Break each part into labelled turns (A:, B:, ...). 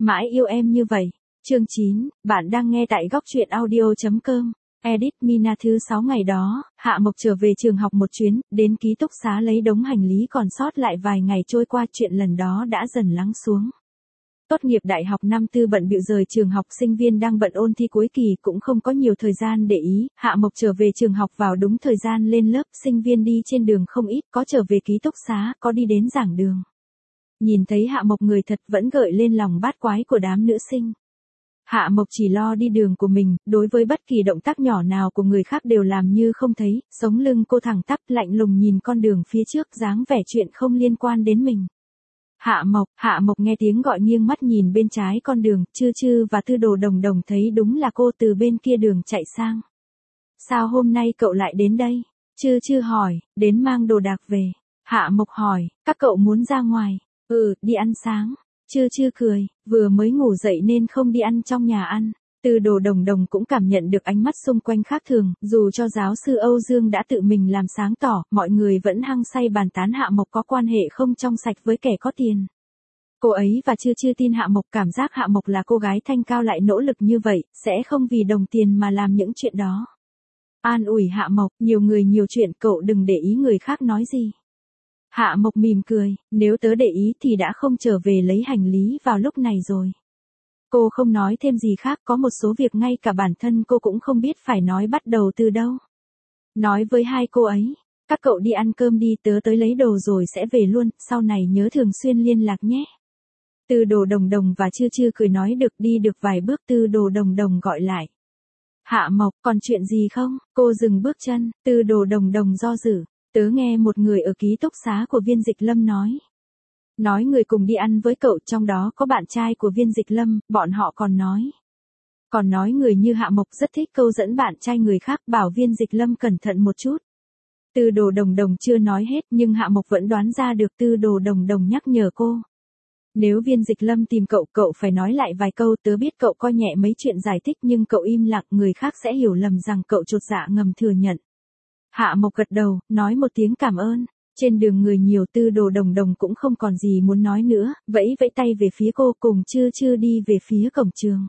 A: Mãi yêu em như vậy. Chương 9, bạn đang nghe tại góc truyện audio.com. Edit Mina thứ 6 ngày đó, Hạ Mộc trở về trường học một chuyến, đến ký túc xá lấy đống hành lý còn sót lại vài ngày trôi qua chuyện lần đó đã dần lắng xuống. Tốt nghiệp đại học năm tư bận bịu rời trường học, sinh viên đang bận ôn thi cuối kỳ cũng không có nhiều thời gian để ý, Hạ Mộc trở về trường học vào đúng thời gian lên lớp, sinh viên đi trên đường không ít, có trở về ký túc xá, có đi đến giảng đường. Nhìn thấy Hạ Mộc người thật vẫn gợi lên lòng bát quái của đám nữ sinh. Hạ Mộc chỉ lo đi đường của mình, đối với bất kỳ động tác nhỏ nào của người khác đều làm như không thấy, sống lưng cô thẳng tắp lạnh lùng nhìn con đường phía trước dáng vẻ chuyện không liên quan đến mình. Hạ Mộc nghe tiếng gọi nghiêng mắt nhìn bên trái con đường, Chư Chư và Tư Đồ Đồng Đồng thấy đúng là cô từ bên kia đường chạy sang. Sao hôm nay cậu lại đến đây? Chư Chư hỏi, đến mang đồ đạc về. Hạ Mộc hỏi, các cậu muốn ra ngoài? Đi ăn sáng. Chư Chư cười, vừa mới ngủ dậy nên không đi ăn trong nhà ăn. Tư Đồ Đồng Đồng cũng cảm nhận được ánh mắt xung quanh khác thường, dù cho giáo sư Âu Dương đã tự mình làm sáng tỏ, mọi người vẫn hăng say bàn tán Hạ Mộc có quan hệ không trong sạch với kẻ có tiền. Cô ấy và Chư Chư tin Hạ Mộc, cảm giác Hạ Mộc là cô gái thanh cao lại nỗ lực như vậy, sẽ không vì đồng tiền mà làm những chuyện đó. An ủi Hạ Mộc, nhiều người nhiều chuyện, cậu đừng để ý người khác nói gì. Hạ Mộc mỉm cười, nếu tớ để ý thì đã không trở về lấy hành lý vào lúc này rồi. Cô không nói thêm gì khác, có một số việc ngay cả bản thân cô cũng không biết phải nói bắt đầu từ đâu. Nói với hai cô ấy, các cậu đi ăn cơm đi, tớ tới lấy đồ rồi sẽ về luôn, sau này nhớ thường xuyên liên lạc nhé. Tư Đồ Đồng Đồng và Chư Chư cười nói được, đi được vài bước Tư Đồ Đồng Đồng gọi lại. Hạ Mộc, còn chuyện gì không? Cô dừng bước chân, Tư Đồ Đồng Đồng do dự. Tớ nghe một người ở ký túc xá của Viên Dịch Lâm nói. Nói người cùng đi ăn với cậu, trong đó có bạn trai của Viên Dịch Lâm, bọn họ còn nói người như Hạ Mộc rất thích câu dẫn bạn trai người khác, bảo Viên Dịch Lâm cẩn thận một chút. Tư Đồ Đồng Đồng chưa nói hết nhưng Hạ Mộc vẫn đoán ra được. Tư Đồ Đồng Đồng nhắc nhở cô. Nếu Viên Dịch Lâm tìm cậu, cậu phải nói lại vài câu, tớ biết cậu coi nhẹ mấy chuyện giải thích nhưng cậu im lặng, người khác sẽ hiểu lầm rằng cậu chột dạ ngầm thừa nhận. Hạ Mộc gật đầu, nói một tiếng cảm ơn. Trên đường người nhiều, Tư Đồ Đồng Đồng cũng không còn gì muốn nói nữa, vẫy tay về phía cô, cùng Chư Chư đi về phía cổng trường.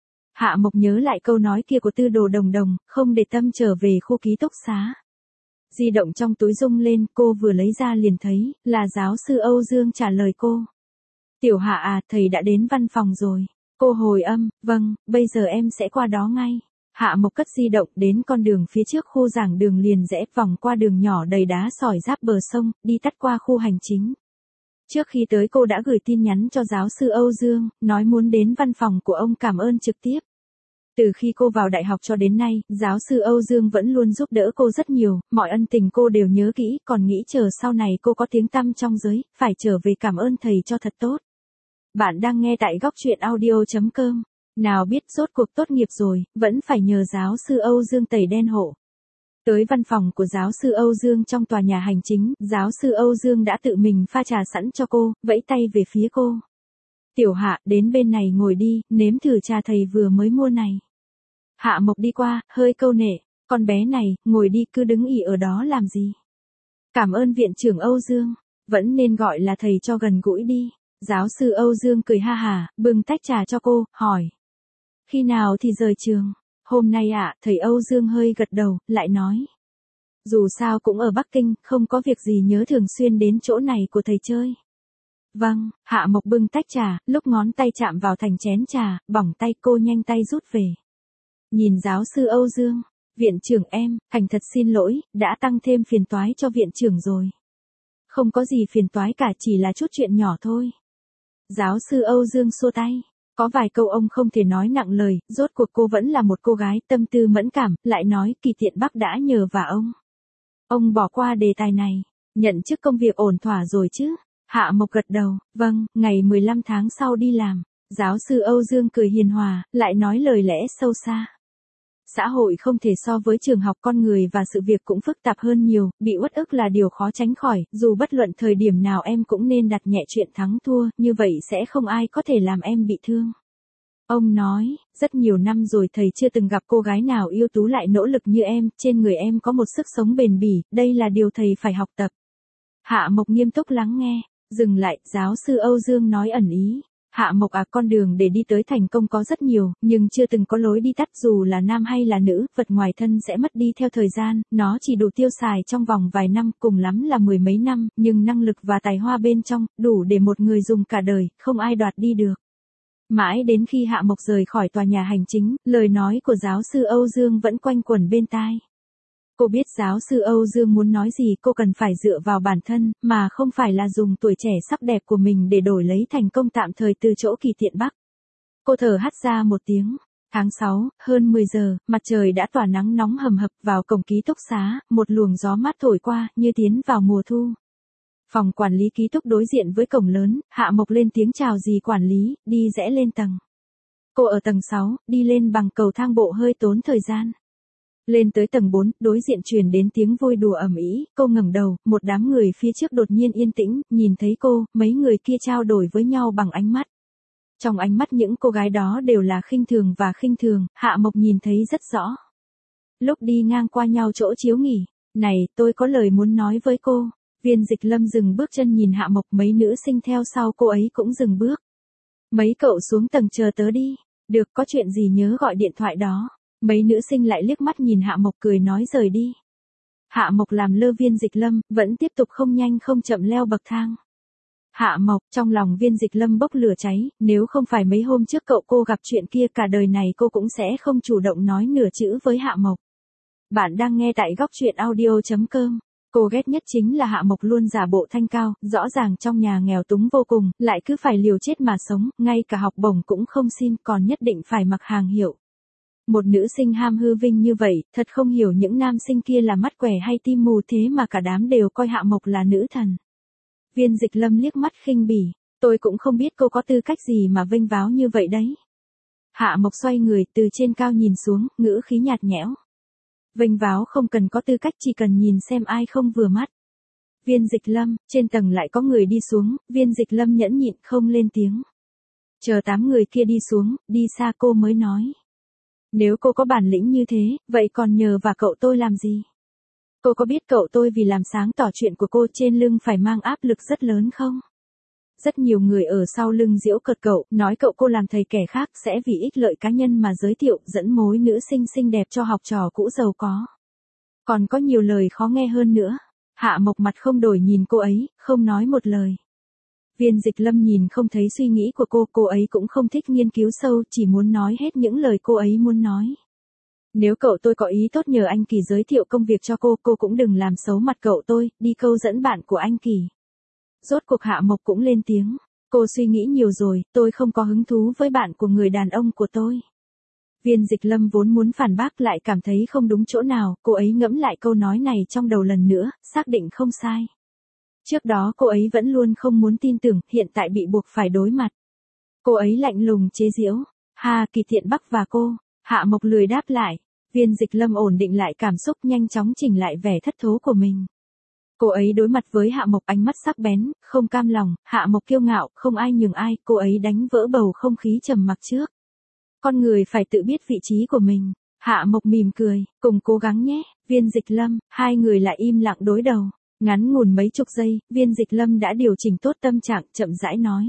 A: Hạ Mộc nhớ lại câu nói kia của Tư Đồ Đồng Đồng, không để tâm trở về khu ký túc xá. Di động trong túi rung lên, cô vừa lấy ra liền thấy, là giáo sư Âu Dương trả lời cô. Tiểu Hạ à, thầy đã đến văn phòng rồi. Cô hồi âm, vâng, bây giờ em sẽ qua đó ngay. Hạ Mộc cất di động, đến con đường phía trước khu giảng đường liền rẽ vòng qua đường nhỏ đầy đá sỏi giáp bờ sông, đi tắt qua khu hành chính. Trước khi tới cô đã gửi tin nhắn cho giáo sư Âu Dương, nói muốn đến văn phòng của ông cảm ơn trực tiếp. Từ khi cô vào đại học cho đến nay, giáo sư Âu Dương vẫn luôn giúp đỡ cô rất nhiều, mọi ân tình cô đều nhớ kỹ, còn nghĩ chờ sau này cô có tiếng tăm trong giới, phải trở về cảm ơn thầy cho thật tốt. Bạn đang nghe tại góc truyện audio.com. Nào biết rốt cuộc tốt nghiệp rồi, vẫn phải nhờ giáo sư Âu Dương tẩy đen hộ. Tới văn phòng của giáo sư Âu Dương trong tòa nhà hành chính, giáo sư Âu Dương đã tự mình pha trà sẵn cho cô, vẫy tay về phía cô. Tiểu Hạ, đến bên này ngồi đi, nếm thử trà thầy vừa mới mua này. Hạ Mộc đi qua, hơi câu nệ, con bé này, ngồi đi, cứ đứng ì ở đó làm gì. Cảm ơn viện trưởng Âu Dương, vẫn nên gọi là thầy cho gần gũi đi. Giáo sư Âu Dương cười ha hả, bưng tách trà cho cô, hỏi. Khi nào thì rời trường? Hôm nay ạ, thầy Âu Dương hơi gật đầu, lại nói. Dù sao cũng ở Bắc Kinh, không có việc gì nhớ thường xuyên đến chỗ này của thầy chơi. Vâng, Hạ Mộc bưng tách trà, lúc ngón tay chạm vào thành chén trà, bỏng tay, cô nhanh tay rút về. Nhìn giáo sư Âu Dương, viện trưởng em, thành thật xin lỗi, đã tăng thêm phiền toái cho viện trưởng rồi. Không có gì phiền toái cả, chỉ là chút chuyện nhỏ thôi. Giáo sư Âu Dương xua tay. Có vài câu ông không thể nói nặng lời, rốt cuộc cô vẫn là một cô gái tâm tư mẫn cảm, lại nói Kỳ Tiện Bắc đã nhờ vả ông. Ông bỏ qua đề tài này, nhận chức công việc ổn thỏa rồi chứ? Hạ Mộc gật đầu, vâng, ngày 15 tháng sau đi làm. Giáo sư Âu Dương cười hiền hòa, lại nói lời lẽ sâu xa. Xã hội không thể so với trường học, con người và sự việc cũng phức tạp hơn nhiều, bị uất ức là điều khó tránh khỏi, dù bất luận thời điểm nào em cũng nên đặt nhẹ chuyện thắng thua, như vậy sẽ không ai có thể làm em bị thương. Ông nói, rất nhiều năm rồi thầy chưa từng gặp cô gái nào ưu tú lại nỗ lực như em, trên người em có một sức sống bền bỉ, đây là điều thầy phải học tập. Hạ Mộc nghiêm túc lắng nghe, dừng lại, giáo sư Âu Dương nói ẩn ý. Hạ Mộc à, con đường để đi tới thành công có rất nhiều, nhưng chưa từng có lối đi tắt, dù là nam hay là nữ, vật ngoài thân sẽ mất đi theo thời gian, nó chỉ đủ tiêu xài trong vòng vài năm, cùng lắm là mười mấy năm, nhưng năng lực và tài hoa bên trong, đủ để một người dùng cả đời, không ai đoạt đi được. Mãi đến khi Hạ Mộc rời khỏi tòa nhà hành chính, lời nói của giáo sư Âu Dương vẫn quanh quẩn bên tai. Cô biết giáo sư Âu Dương muốn nói gì, cô cần phải dựa vào bản thân, mà không phải là dùng tuổi trẻ sắc đẹp của mình để đổi lấy thành công tạm thời từ chỗ Kỳ Tiện Bắc. Cô thở hắt ra một tiếng. Tháng 6, hơn 10 giờ, mặt trời đã tỏa nắng nóng hầm hập vào cổng ký túc xá, một luồng gió mát thổi qua, như tiến vào mùa thu. Phòng quản lý ký túc đối diện với cổng lớn, Hạ Mộc lên tiếng chào dì quản lý, đi rẽ lên tầng. Cô ở tầng 6, đi lên bằng cầu thang bộ hơi tốn thời gian. Lên tới tầng 4, đối diện truyền đến tiếng vui đùa ầm ĩ, cô ngẩng đầu, một đám người phía trước đột nhiên yên tĩnh, nhìn thấy cô, mấy người kia trao đổi với nhau bằng ánh mắt. Trong ánh mắt những cô gái đó đều là khinh thường và khinh thường, Hạ Mộc nhìn thấy rất rõ. Lúc đi ngang qua nhau chỗ chiếu nghỉ, này, tôi có lời muốn nói với cô. Viên Dịch Lâm dừng bước chân nhìn Hạ Mộc, mấy nữ sinh theo sau cô ấy cũng dừng bước. Mấy cậu xuống tầng chờ tớ đi, được, có chuyện gì nhớ gọi điện thoại đó. Mấy nữ sinh lại liếc mắt nhìn Hạ Mộc cười nói rời đi. Hạ Mộc làm lơ Viên Dịch Lâm, vẫn tiếp tục không nhanh không chậm leo bậc thang. Hạ Mộc, trong lòng Viên Dịch Lâm bốc lửa cháy, nếu không phải mấy hôm trước cậu cô gặp chuyện kia, cả đời này cô cũng sẽ không chủ động nói nửa chữ với Hạ Mộc. Bạn đang nghe tại góc truyện audio.com. Cô ghét nhất chính là Hạ Mộc luôn giả bộ thanh cao, rõ ràng trong nhà nghèo túng vô cùng, lại cứ phải liều chết mà sống, ngay cả học bổng cũng không xin, còn nhất định phải mặc hàng hiệu. Một nữ sinh ham hư vinh như vậy, thật không hiểu những nam sinh kia là mắt quẻ hay tim mù, thế mà cả đám đều coi Hạ Mộc là nữ thần. Viên Dịch Lâm liếc mắt khinh bỉ, tôi cũng không biết cô có tư cách gì mà vênh váo như vậy đấy. Hạ Mộc xoay người từ trên cao nhìn xuống, ngữ khí nhạt nhẽo. Vênh váo không cần có tư cách, chỉ cần nhìn xem ai không vừa mắt. Viên Dịch Lâm, trên tầng lại có người đi xuống, Viên Dịch Lâm nhẫn nhịn không lên tiếng. Chờ 8 người kia đi xuống, đi xa cô mới nói. Nếu cô có bản lĩnh như thế, vậy còn nhờ và cậu tôi làm gì? Cô có biết cậu tôi vì làm sáng tỏ chuyện của cô trên lưng phải mang áp lực rất lớn không? Rất nhiều người ở sau lưng giễu cợt cậu, nói cậu cô làm thầy kẻ khác sẽ vì ích lợi cá nhân mà giới thiệu dẫn mối nữ sinh xinh đẹp cho học trò cũ giàu có. Còn có nhiều lời khó nghe hơn nữa. Hạ Mộc mặt không đổi nhìn cô ấy, không nói một lời. Viên Dịch Lâm nhìn không thấy suy nghĩ của cô ấy cũng không thích nghiên cứu sâu, chỉ muốn nói hết những lời cô ấy muốn nói. Nếu cậu tôi có ý tốt nhờ anh Kỳ giới thiệu công việc cho cô cũng đừng làm xấu mặt cậu tôi, đi câu dẫn bạn của anh Kỳ. Rốt cuộc Hạ Mộc cũng lên tiếng, cô suy nghĩ nhiều rồi, tôi không có hứng thú với bạn của người đàn ông của tôi. Viên Dịch Lâm vốn muốn phản bác lại cảm thấy không đúng chỗ nào, cô ấy ngẫm lại câu nói này trong đầu lần nữa, xác định không sai. Trước đó cô ấy vẫn luôn không muốn tin tưởng, hiện tại bị buộc phải đối mặt. Cô ấy lạnh lùng chế giễu, ha, Kỳ Tiện Bắc và cô. Hạ Mộc lười đáp lại. Viên Dịch Lâm ổn định lại cảm xúc, nhanh chóng chỉnh lại vẻ thất thố của mình. Cô ấy đối mặt với Hạ Mộc ánh mắt sắc bén, không cam lòng, Hạ Mộc kiêu ngạo, không ai nhường ai, cô ấy đánh vỡ bầu không khí trầm mặc trước. Con người phải tự biết vị trí của mình. Hạ Mộc mỉm cười, cùng cố gắng nhé. Viên Dịch Lâm, hai người lại im lặng đối đầu. Ngắn ngủn mấy chục giây, Viên Dịch Lâm đã điều chỉnh tốt tâm trạng, chậm rãi nói.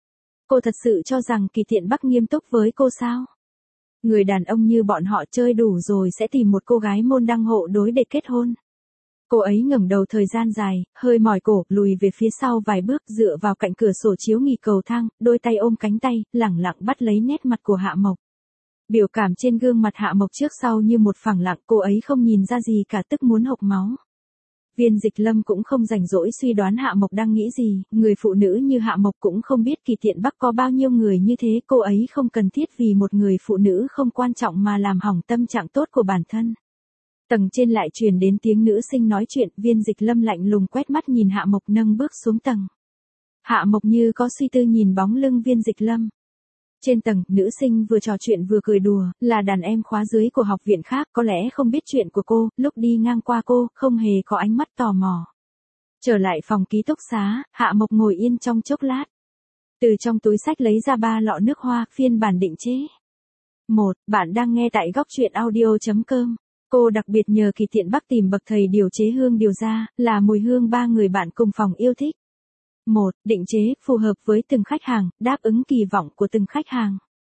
A: Cô thật sự cho rằng Kỳ Tiện Bắc nghiêm túc với cô sao? Người đàn ông như bọn họ chơi đủ rồi sẽ tìm một cô gái môn đăng hộ đối để kết hôn. Cô ấy ngẩng đầu thời gian dài, hơi mỏi cổ, lùi về phía sau vài bước, dựa vào cạnh cửa sổ chiếu nghỉ cầu thang, đôi tay ôm cánh tay, lẳng lặng bắt lấy nét mặt của Hạ Mộc. Biểu cảm trên gương mặt Hạ Mộc trước sau như một phẳng lặng, cô ấy không nhìn ra gì cả, tức muốn hộc máu. Viên Dịch Lâm cũng không rảnh rỗi suy đoán Hạ Mộc đang nghĩ gì, người phụ nữ như Hạ Mộc cũng không biết Kỳ Tiện Bắc có bao nhiêu người như thế, cô ấy không cần thiết vì một người phụ nữ không quan trọng mà làm hỏng tâm trạng tốt của bản thân. Tầng trên lại truyền đến tiếng nữ sinh nói chuyện, Viên Dịch Lâm lạnh lùng quét mắt nhìn Hạ Mộc nâng bước xuống tầng. Hạ Mộc như có suy tư nhìn bóng lưng Viên Dịch Lâm. Trên tầng, nữ sinh vừa trò chuyện vừa cười đùa, là đàn em khóa dưới của học viện khác, có lẽ không biết chuyện của cô, lúc đi ngang qua cô, không hề có ánh mắt tò mò. Trở lại phòng ký túc xá, Hạ Mộc ngồi yên trong chốc lát. Từ trong túi xách lấy ra 3 lọ nước hoa, phiên bản định chế. Bạn đang nghe tại góc truyện audio.com. Cô đặc biệt nhờ Kỳ Tiện Bắc tìm bậc thầy điều chế hương điều ra, là mùi hương 3 người bạn cùng phòng yêu thích. 1. Định chế, phù hợp với từng khách hàng, đáp ứng kỳ vọng của từng khách hàng.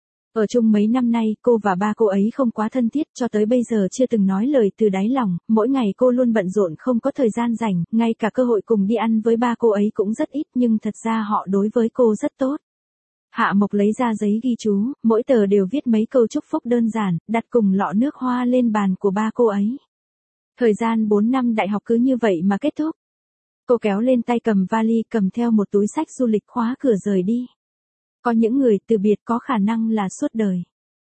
A: Ở chung mấy năm nay, cô và ba cô ấy không quá thân thiết, cho tới bây giờ chưa từng nói lời từ đáy lòng, mỗi ngày cô luôn bận rộn không có thời gian rảnh, ngay cả cơ hội cùng đi ăn với ba cô ấy cũng rất ít, nhưng thật ra họ đối với cô rất tốt. Hạ Mộc lấy ra giấy ghi chú, mỗi tờ đều viết mấy câu chúc phúc đơn giản, đặt cùng lọ nước hoa lên bàn của ba cô ấy. Thời gian 4 năm đại học cứ như vậy mà kết thúc. Cô kéo lên tay cầm vali, cầm theo một túi sách du lịch, khóa cửa rời đi. Có những người từ biệt có khả năng là suốt đời.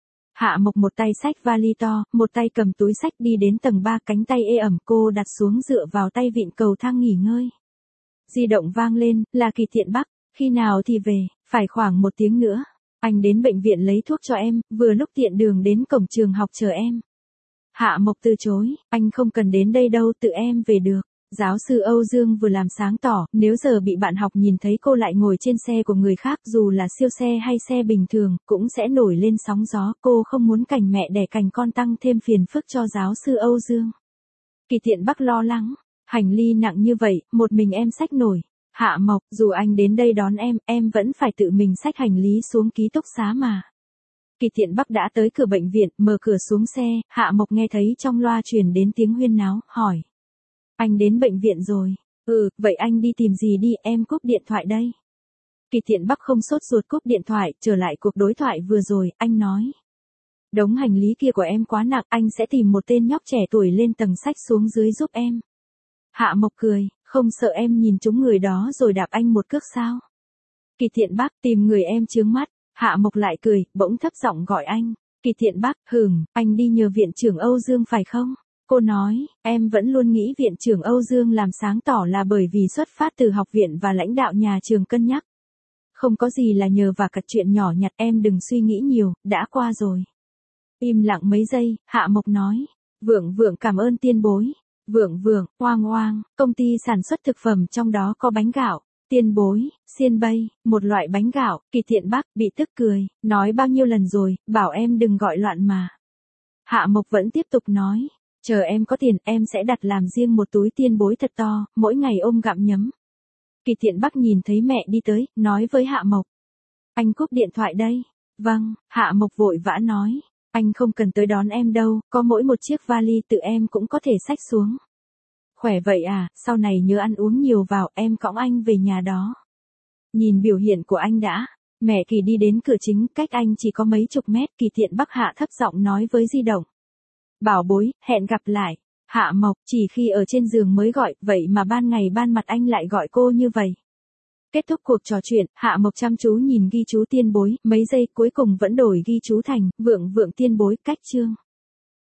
A: Hạ Mộc một tay xách vali to, một tay cầm túi sách đi đến tầng 3, cánh tay ê ẩm cô đặt xuống dựa vào tay vịn cầu thang nghỉ ngơi. Di động vang lên, là Kỳ Thiện Bắc, khi nào thì về, phải khoảng 1 tiếng nữa. Anh đến bệnh viện lấy thuốc cho em, vừa lúc tiện đường đến cổng trường học chờ em. Hạ Mộc từ chối, anh không cần đến đây đâu, tự em về được. Giáo sư Âu Dương vừa làm sáng tỏ, nếu giờ bị bạn học nhìn thấy cô lại ngồi trên xe của người khác, dù là siêu xe hay xe bình thường, cũng sẽ nổi lên sóng gió. Cô không muốn cảnh mẹ đẻ cành con tăng thêm phiền phức cho giáo sư Âu Dương. Kỳ Thiện Bắc lo lắng, hành lý nặng như vậy, một mình em xách nổi. Hạ Mộc, dù anh đến đây đón em vẫn phải tự mình xách hành lý xuống ký túc xá mà. Kỳ Thiện Bắc đã tới cửa bệnh viện, mở cửa xuống xe, Hạ Mộc nghe thấy trong loa truyền đến tiếng huyên náo, hỏi. Anh đến bệnh viện rồi. Vậy anh đi tìm gì đi, em cúp điện thoại đây. Kỳ Thiện Bắc không sốt ruột cúp điện thoại, trở lại cuộc đối thoại vừa rồi, anh nói. Đống hành lý kia của em quá nặng, anh sẽ tìm một tên nhóc trẻ tuổi lên tầng xách xuống dưới giúp em. Hạ Mộc cười, không sợ em nhìn trúng người đó rồi đạp anh một cước sao? Kỳ Thiện Bắc, tìm người em chướng mắt. Hạ Mộc lại cười, bỗng thấp giọng gọi anh. Kỳ Thiện Bắc, anh đi nhờ viện trưởng Âu Dương phải không? Cô nói, em vẫn luôn nghĩ viện trưởng Âu Dương làm sáng tỏ là bởi vì xuất phát từ học viện và lãnh đạo nhà trường cân nhắc. Không có gì là nhờ và cặt chuyện nhỏ nhặt, em đừng suy nghĩ nhiều, đã qua rồi. Im lặng mấy giây, Hạ Mộc nói. Vượng cảm ơn tiên bối. Vượng, oang, công ty sản xuất thực phẩm trong đó có bánh gạo. Tiên bối, xiên bay, một loại bánh gạo. Kỳ Thiện Bắc bị tức cười, nói bao nhiêu lần rồi, bảo em đừng gọi loạn mà. Hạ Mộc vẫn tiếp tục nói. Chờ em có tiền, em sẽ đặt làm riêng một túi tiên bối thật to, mỗi ngày ôm gặm nhấm. Kỳ Thiện Bắc nhìn thấy mẹ đi tới, nói với Hạ Mộc. Anh cúp điện thoại đây. Vâng, Hạ Mộc vội vã nói. Anh không cần tới đón em đâu, có mỗi một chiếc vali tự em cũng có thể xách xuống. Khỏe vậy à, sau này nhớ ăn uống nhiều vào, em cõng anh về nhà đó. Nhìn biểu hiện của anh đã. Mẹ Kỳ đi đến cửa chính, cách anh chỉ có mấy chục mét. Kỳ Thiện Bắc hạ thấp giọng nói với di động. Bảo bối, hẹn gặp lại. Hạ Mộc, chỉ khi ở trên giường mới gọi, vậy mà ban ngày ban mặt anh lại gọi cô như vậy. Kết thúc cuộc trò chuyện, Hạ Mộc chăm chú nhìn ghi chú tiên bối, mấy giây cuối cùng vẫn đổi ghi chú thành, vượng tiên bối, cách chương.